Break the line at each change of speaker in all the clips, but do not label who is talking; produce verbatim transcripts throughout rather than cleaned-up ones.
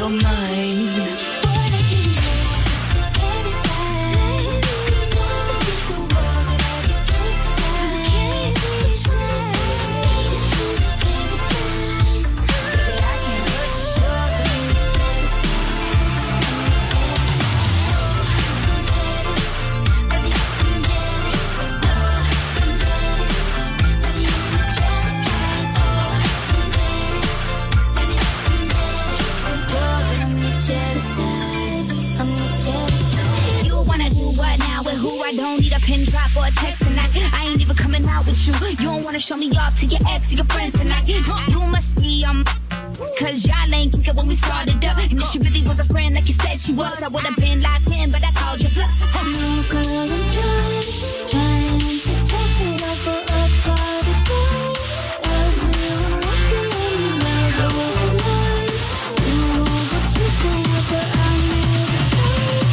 you're mine.
I don't need a pin drop or a text tonight. I ain't even coming out with you. You don't wanna show me off to your ex or your friends tonight. You must be um, cause y'all ain't think it when we started up. And if she really was a friend like you said she was, I would've been locked in, but I called you bluff.
No girl, I'm just trying to take it off for a party boy. Everyone wants to let me know the nice. You know what you think, but I'm never tired.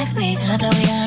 next week, I'll blow ya.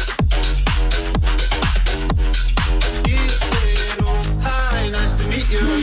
You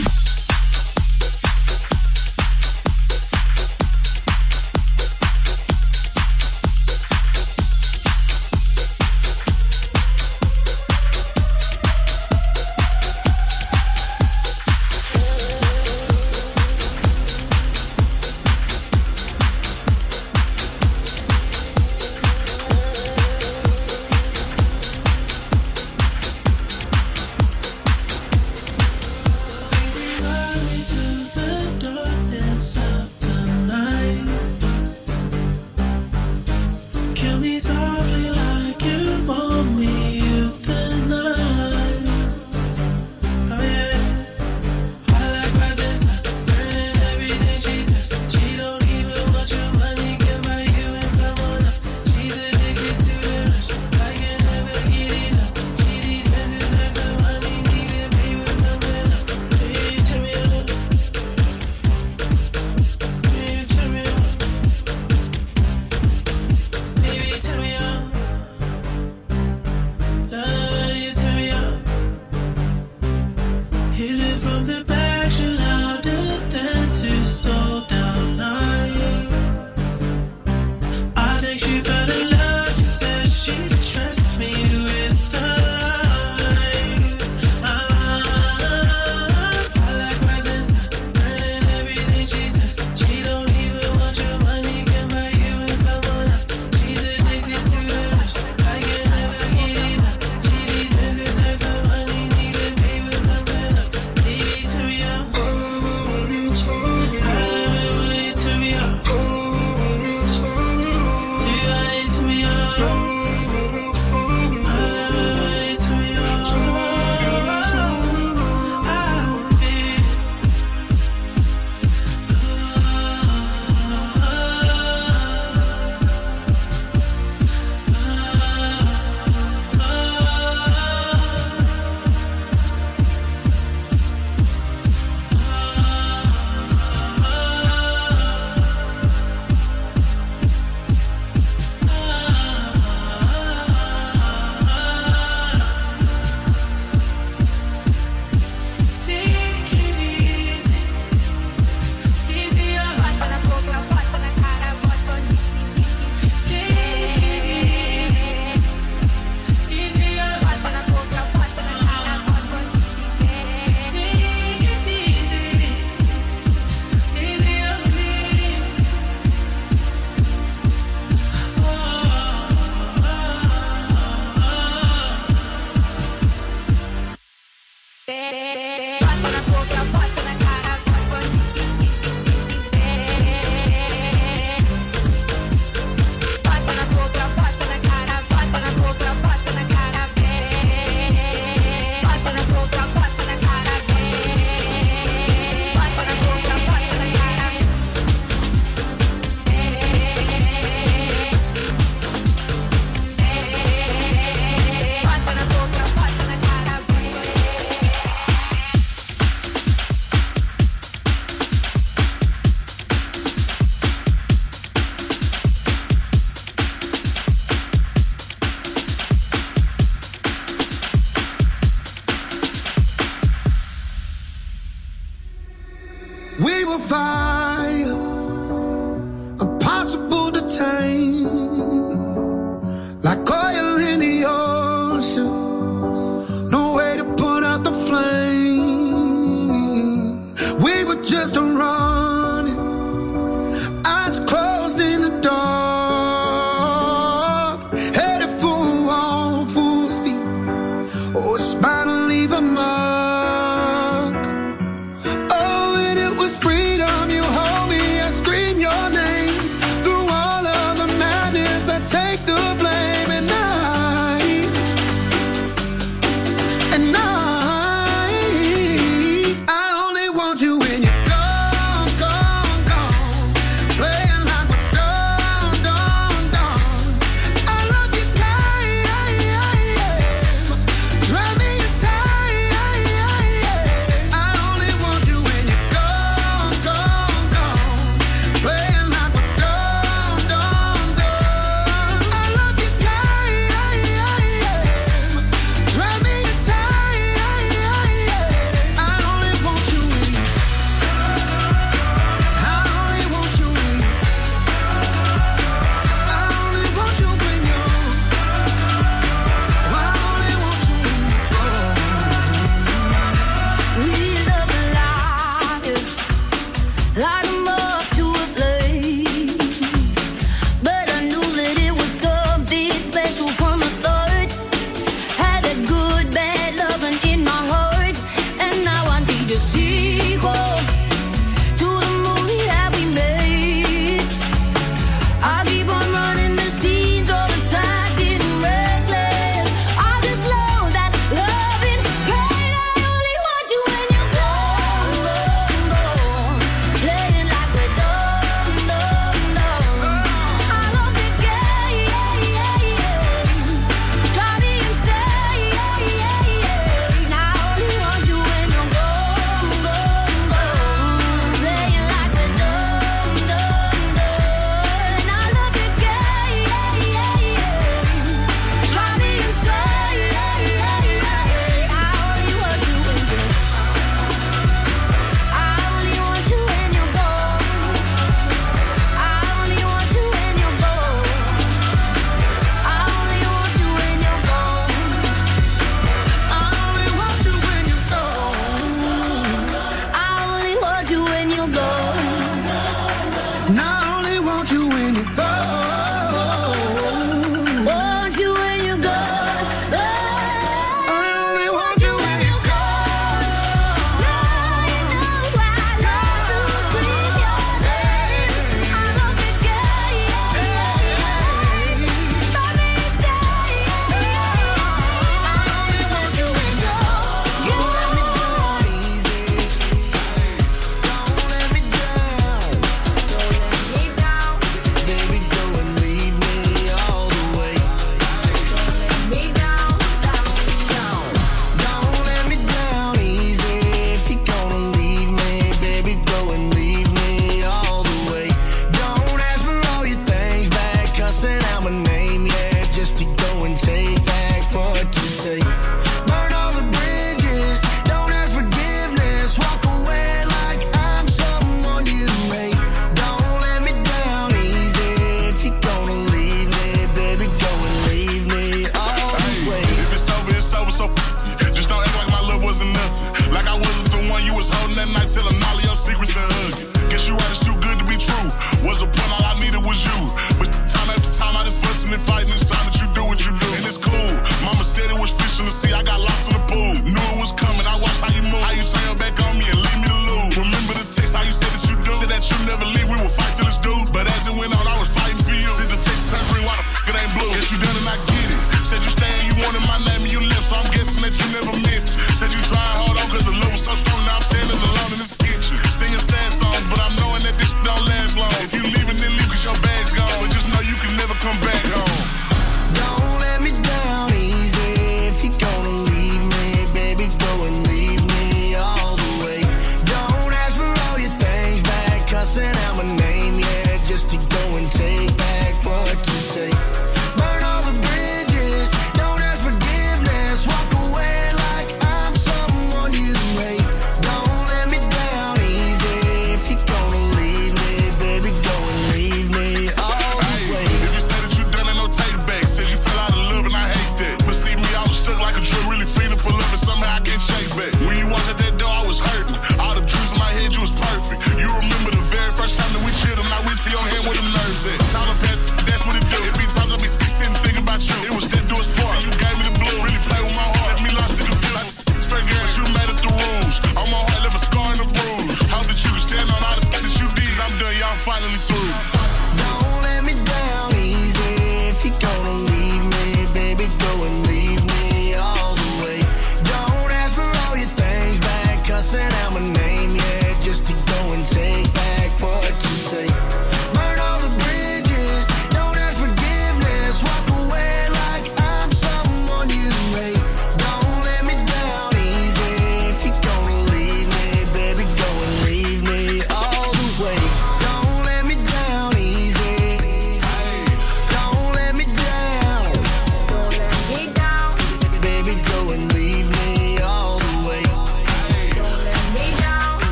tame, like oil in the ocean, no way to put out the flame. We were just running, eyes closed in the dark, headed for a wall, full speed. Oh, it's bound to leave a mark. Oh, and it was freedom. You hold me and scream your name through all of the madness.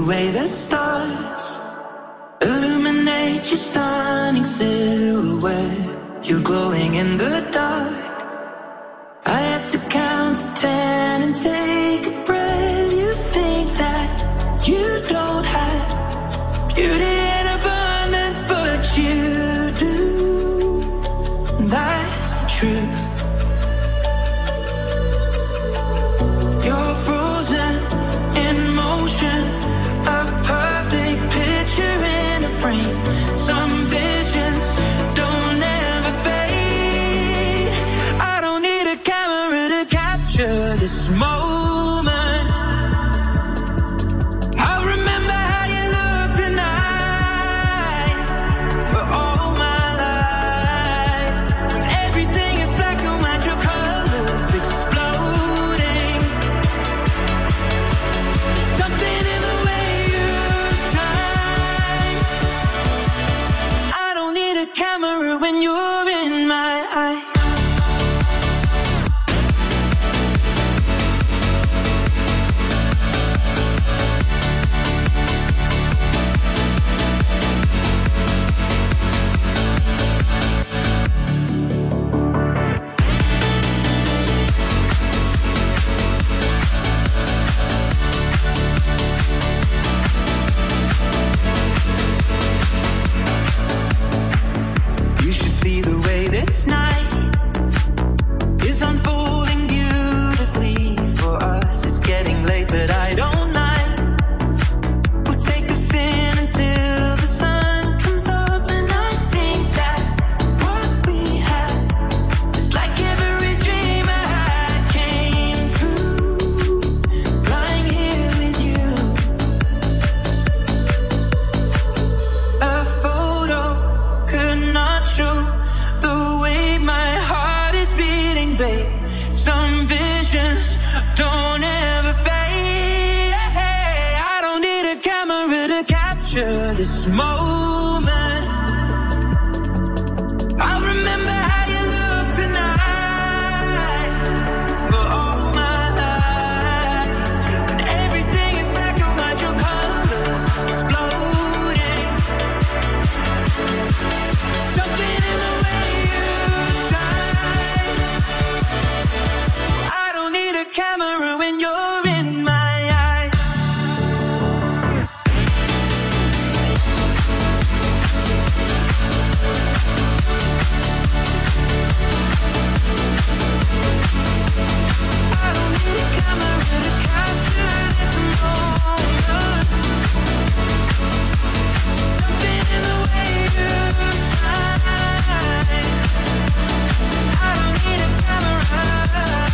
way the stars illuminate your stunning silhouette. You're glowing in the dark. I had to count to ten and take a breath. You think that you don't have beauty in abundance, but you do. That's the truth. You're frozen in motion, a perfect picture in a frame. Some visions don't ever fade. I don't need a camera to capture this moment. I'll remember how you look tonight for all my life. When everything is black and white, your colors exploding. Something in the way you shine. I don't need a camera when you're in my eye. You should see the way this night is unfolding beautifully for us. It's getting late, but I don't mind. We'll take us in until the sun comes up, and I think that what we had is like every dream I had came true. Lying here with you, a photo could not show the way my heart is beating, babe. Some visions don't ever fade. I don't need a camera to capture this moment. I'll remember how you look tonight for all my life. When everything is black and white, your colors exploding. Something in the way you shine. I don't need a camera when you're in my eye. I don't need a camera to capture this moment. Something in the way you shine. I don't need a camera.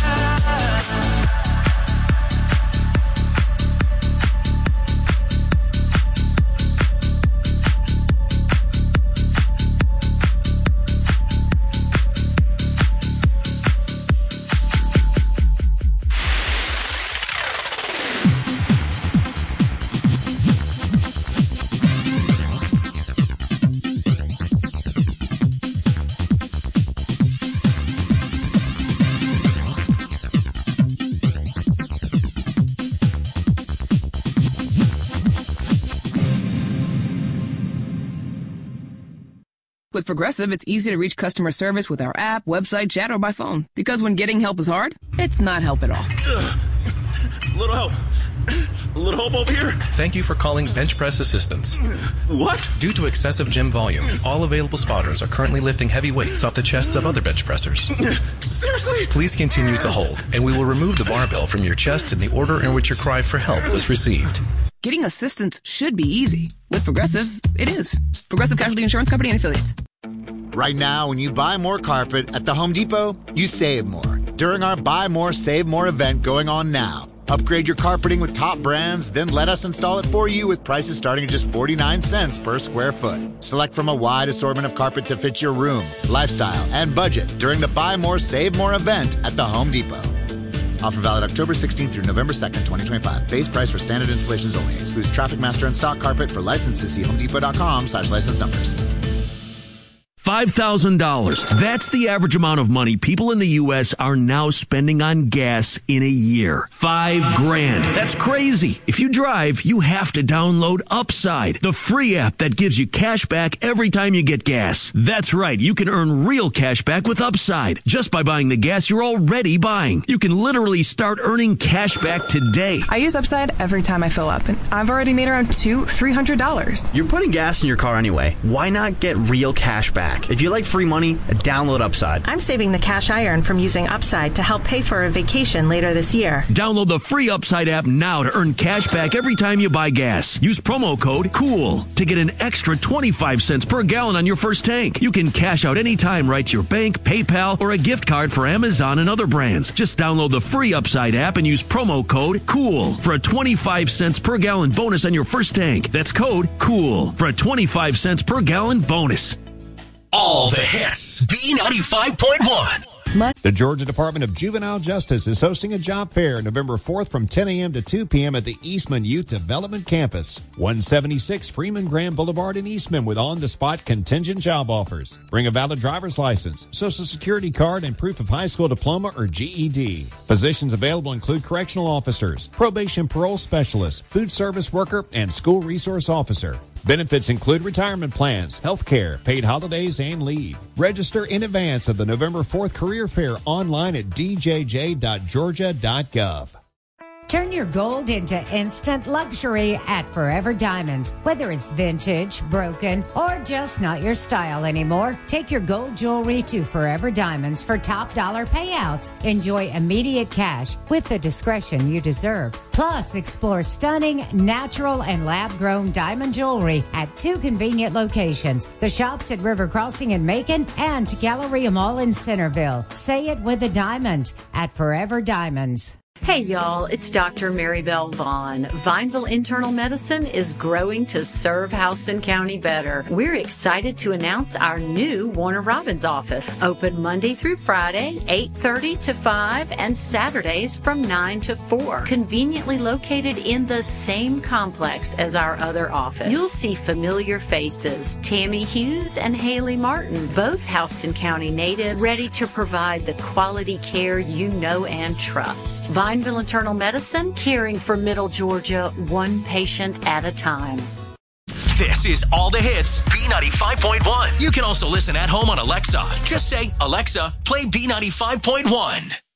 With Progressive, it's easy to reach customer service with our app, website, chat, or by phone. Because when getting help is hard, it's not help at all.
Ugh. Little help. A little help over here.
Thank you for calling Bench Press Assistance.
What?
Due to excessive gym volume, all available spotters are currently lifting heavy weights off the chests of other bench pressers.
Seriously?
Please continue to hold, and we will remove the barbell from your chest in the order in which your cry for help was received.
Getting assistance should be easy. With Progressive, it is. Progressive Casualty Insurance Company and Affiliates.
Right now, when you buy more carpet at the Home Depot, you save more during our Buy More, Save More event going on now. Upgrade your carpeting with top brands, then let us install it for you with prices starting at just forty-nine cents per square foot. Select from a wide assortment of carpet to fit your room, lifestyle, and budget during the Buy More, Save More event at the Home Depot. Offer valid October sixteenth through November second, twenty twenty-five. Base price for standard installations only. Excludes Traffic Master and stock carpet. For licenses, see homedepot.com slash license numbers.
five thousand dollars. That's the average amount of money people in the U S are now spending on gas in a year. Five grand. That's crazy. If you drive, you have to download Upside, the free app that gives you cash back every time you get gas. That's right. You can earn real cash back with Upside just by buying the gas you're already buying. You can literally start earning cash back today.
I use Upside every time I fill up, and I've already made around two, three hundred dollars.
You're putting gas in your car anyway. Why not get real cash back? If you like free money, download Upside.
I'm saving the cash I earn from using Upside to help pay for a vacation later this year.
Download the free Upside app now to earn cash back every time you buy gas. Use promo code COOL to get an extra twenty-five cents per gallon on your first tank. You can cash out anytime right to your bank, PayPal, or a gift card for Amazon and other brands. Just download the free Upside app and use promo code COOL for a twenty-five cents per gallon bonus on your first tank. That's code COOL for a twenty-five cents per gallon bonus.
All the hits. B ninety-five point one.
The Georgia Department of Juvenile Justice is hosting a job fair November fourth from ten a.m. to two p.m. at the Eastman Youth Development Campus, one seventy-six Freeman Graham Boulevard in Eastman, with on-the-spot contingent job offers. Bring a valid driver's license, social security card, and proof of high school diploma or G E D. Positions available include correctional officers, probation parole specialist, food service worker, and school resource officer. Benefits include retirement plans, health care, paid holidays, and leave. Register in advance of the November fourth career fair online at d j j dot georgia dot gov.
Turn your gold into instant luxury at Forever Diamonds. Whether it's vintage, broken, or just not your style anymore, take your gold jewelry to Forever Diamonds for top dollar payouts. Enjoy immediate cash with the discretion you deserve. Plus, explore stunning, natural, and lab-grown diamond jewelry at two convenient locations. The shops at River Crossing in Macon and Galleria Mall in Centerville. Say it with a diamond at Forever Diamonds.
Hey y'all, it's Doctor Maribel Vaughn. Vineville Internal Medicine is growing to serve Houston County better. We're excited to announce our new Warner Robins office, open Monday through Friday, eight thirty to five, and Saturdays from nine to four. Conveniently located in the same complex as our other office. You'll see familiar faces, Tammy Hughes and Haley Martin, both Houston County natives, ready to provide the quality care you know and trust. Vineville Internal Medicine, caring for Middle Georgia, one patient at a time.
This is All the Hits, B ninety-five point one. You can also listen at home on Alexa. Just say, Alexa, play B ninety-five point one.